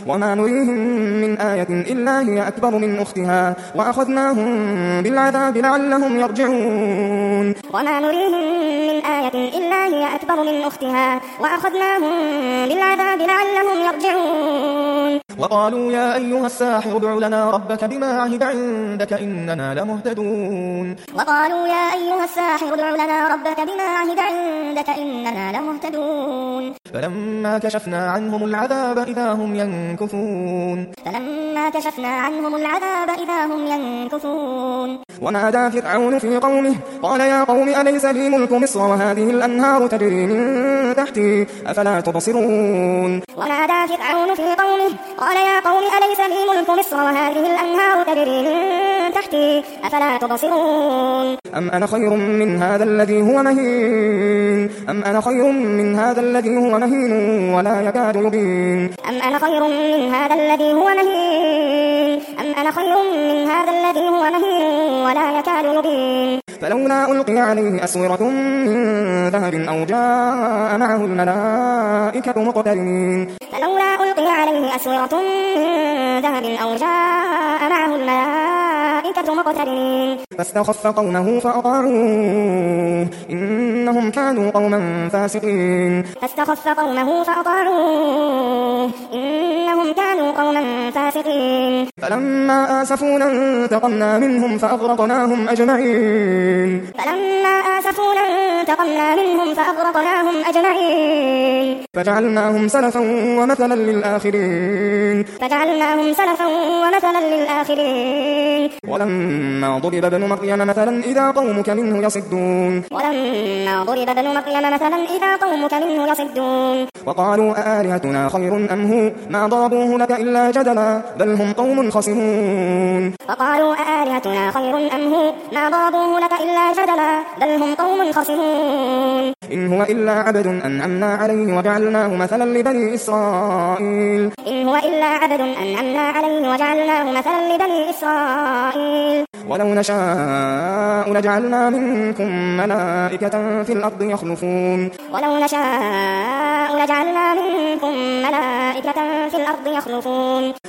وما نريهم من آية إلا هي أكبر من أختها وأخذناهم بالعذاب لعلهم يرجعون وما نريهم من آية إلا هي أكبر من أختها وأخذناهم بالعذاب لعلهم يرجعون وقالوا يا أيها الساحر ادع لنا ربك بما عهد عندك إننا لمهتدون وقالوا يا أيها الساحر ادع لنا ربك بما عهد عندك إننا لمهتدون فلما كشفنا عنهم العذاب إذا هم ينكثون ونادى فرعون في قومه قال يا قوم أليس لي ملك مصر وهذه الأنهار تجري من تحتي أفلا تبصرون ونادى فرعون في قومه قال يا قوم أليس لي ملك مصر وهذه الأنهار تجري من تحتي أفلا تبصرون أم أنا خير من هذا الذي هو مهين ولا يكاد يبين فلولا ألقي عليه أسورة من ذهب أو جاء معه الملائكة مقترنين فاستخف قومه فأطاعوه إنهم كانوا قوما فاسقين فلما آسفونا انتقمنا منهم فأغرقناهم أجمعين فجعلناهم سلفا ومثلا للآخرين ولما ضرب ابن مريم مثلا إذا قومك منه يصدون وقالوا أآلهتنا خير أم هو ما ضربوه لك إلا جدلا بل هم قوم خصمون إن هو إلا عبد أنعمنا عليه وجعلناه مثلا لبني إسرائيل ولو نشاء لجعلنا منكم ملائكة في الأرض يخلفون